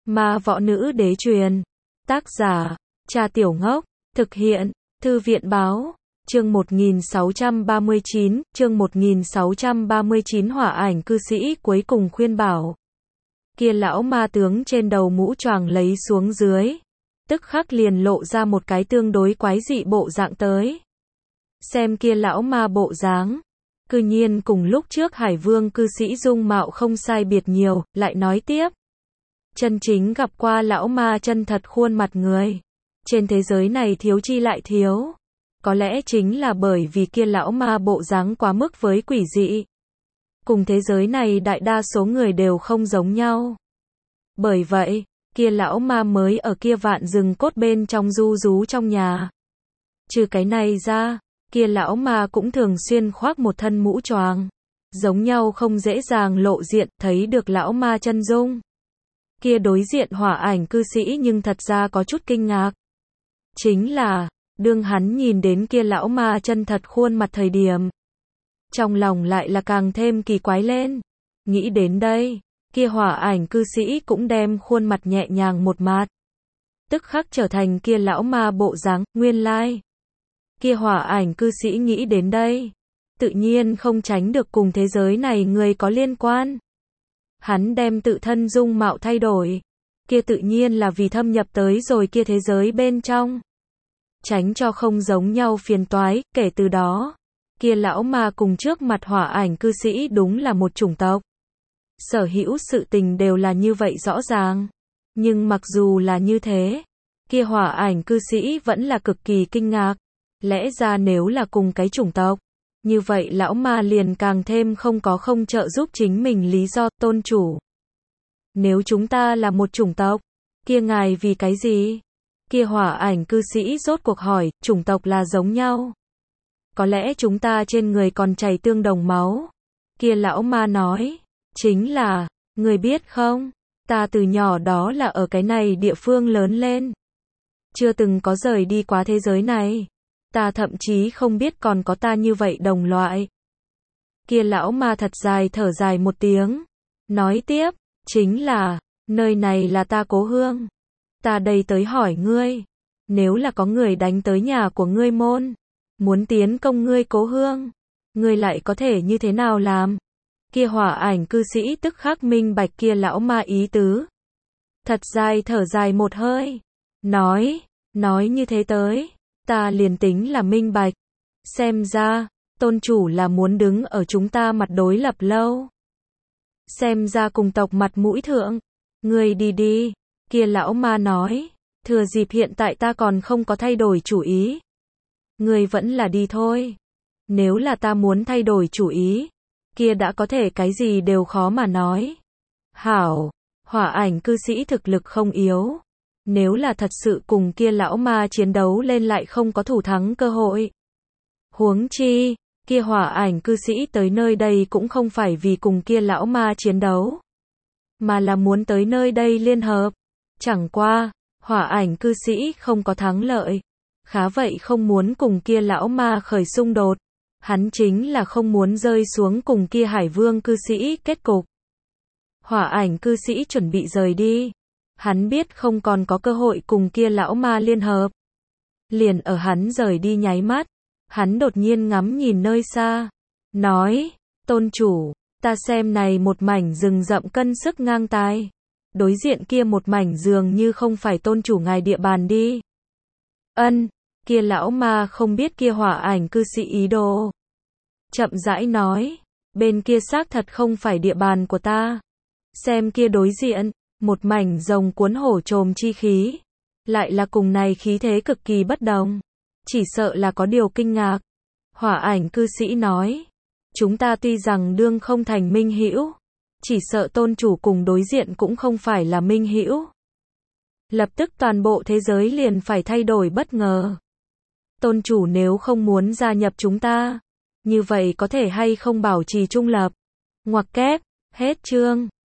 Ma võ nữ đế truyền. Tác giả, Cha Tiểu Ngốc. Thực hiện, Thư viện báo. Chương 1639, chương 1639 Hỏa ảnh cư sĩ cuối cùng khuyên bảo. Kia lão ma tướng trên đầu mũ choàng lấy xuống dưới, tức khắc liền lộ ra một cái tương đối quái dị bộ dạng tới. Xem kia lão ma bộ dáng, cư nhiên cùng lúc trước Hải Vương cư sĩ dung mạo không sai biệt nhiều, lại nói tiếp. Chân chính gặp qua lão ma chân thật khuôn mặt người. Trên thế giới này thiếu chi lại thiếu. Có lẽ chính là bởi vì kia lão ma bộ dáng quá mức với quỷ dị. Cùng thế giới này đại đa số người đều không giống nhau. Bởi vậy, kia lão ma mới ở kia vạn rừng cốt bên trong du rú trong nhà. Trừ cái này ra, kia lão ma cũng thường xuyên khoác một thân mũ choàng. Giống nhau không dễ dàng lộ diện, thấy được lão ma chân dung. Kia đối diện hỏa ảnh cư sĩ nhưng thật ra có chút kinh ngạc. Chính là, đương hắn nhìn đến kia lão ma chân thật khuôn mặt thời điểm, trong lòng lại là càng thêm kỳ quái lên. Nghĩ đến đây, kia hỏa ảnh cư sĩ cũng đem khuôn mặt nhẹ nhàng một mạt. Tức khắc trở thành kia lão ma bộ dáng, nguyên lai. Kia hỏa ảnh cư sĩ nghĩ đến đây, tự nhiên không tránh được cùng thế giới này người có liên quan. Hắn đem tự thân dung mạo thay đổi, kia tự nhiên là vì thâm nhập tới rồi kia thế giới bên trong. Tránh cho không giống nhau phiền toái, kể từ đó, kia lão ma cùng trước mặt hỏa ảnh cư sĩ đúng là một chủng tộc. Sở hữu sự tình đều là như vậy rõ ràng. Nhưng mặc dù là như thế, kia hỏa ảnh cư sĩ vẫn là cực kỳ kinh ngạc. Lẽ ra nếu là cùng cái chủng tộc, như vậy lão ma liền càng thêm không trợ giúp chính mình lý do, tôn chủ. Nếu chúng ta là một chủng tộc, kia ngài vì cái gì? Kia hỏa ảnh cư sĩ rốt cuộc hỏi, chủng tộc là giống nhau. Có lẽ chúng ta trên người còn chảy tương đồng máu. Kia lão ma nói, chính là, người biết không, ta từ nhỏ đó là ở cái này địa phương lớn lên. Chưa từng có rời đi qua thế giới này. Ta thậm chí không biết còn có ta như vậy đồng loại. Kia lão ma thật dài thở dài một tiếng. Nói tiếp, chính là, nơi này là ta cố hương. Ta đây tới hỏi ngươi, nếu là có người đánh tới nhà của ngươi môn, muốn tiến công ngươi cố hương, ngươi lại có thể như thế nào làm? Kia hỏa ảnh cư sĩ tức khắc minh bạch kia lão ma ý tứ. Thật dài thở dài một hơi. Nói như thế tới, ta liền tính là minh bạch. Xem ra, tôn chủ là muốn đứng ở chúng ta mặt đối lập lâu. Xem ra cùng tộc mặt mũi thượng. Ngươi đi đi. Kia lão ma nói, thừa dịp hiện tại ta còn không có thay đổi chủ ý. Ngươi vẫn là đi thôi. Nếu là ta muốn thay đổi chủ ý, kia đã có thể cái gì đều khó mà nói. Hảo, hỏa ảnh cư sĩ thực lực không yếu. Nếu là thật sự cùng kia lão ma chiến đấu lên lại không có thủ thắng cơ hội. Huống chi, kia hỏa ảnh cư sĩ tới nơi đây cũng không phải vì cùng kia lão ma chiến đấu, mà là muốn tới nơi đây liên hợp. Chẳng qua, hỏa ảnh cư sĩ không có thắng lợi. Khá vậy không muốn cùng kia lão ma khởi xung đột. Hắn chính là không muốn rơi xuống cùng kia Hải Vương cư sĩ kết cục. Hỏa ảnh cư sĩ chuẩn bị rời đi. Hắn biết không còn có cơ hội cùng kia lão ma liên hợp. Liền ở hắn rời đi nháy mắt, hắn đột nhiên ngắm nhìn nơi xa. Nói, tôn chủ, ta xem này một mảnh rừng rậm cân sức ngang tài. Đối diện kia một mảnh dường như không phải tôn chủ ngài địa bàn đi. Ân, kia lão ma không biết kia hỏa ảnh cư sĩ ý đồ. Chậm rãi nói, bên kia xác thật không phải địa bàn của ta. Xem kia đối diện, một mảnh rồng cuốn hổ trồm chi khí. Lại là cùng này khí thế cực kỳ bất đồng. Chỉ sợ là có điều kinh ngạc. Hỏa ảnh cư sĩ nói, chúng ta tuy rằng đương không thành minh hữu, chỉ sợ tôn chủ cùng đối diện cũng không phải là minh hữu. Lập tức toàn bộ thế giới liền phải thay đổi bất ngờ. Tôn chủ nếu không muốn gia nhập chúng ta, như vậy có thể hay không bảo trì trung lập. Ngoặc kép, hết chương.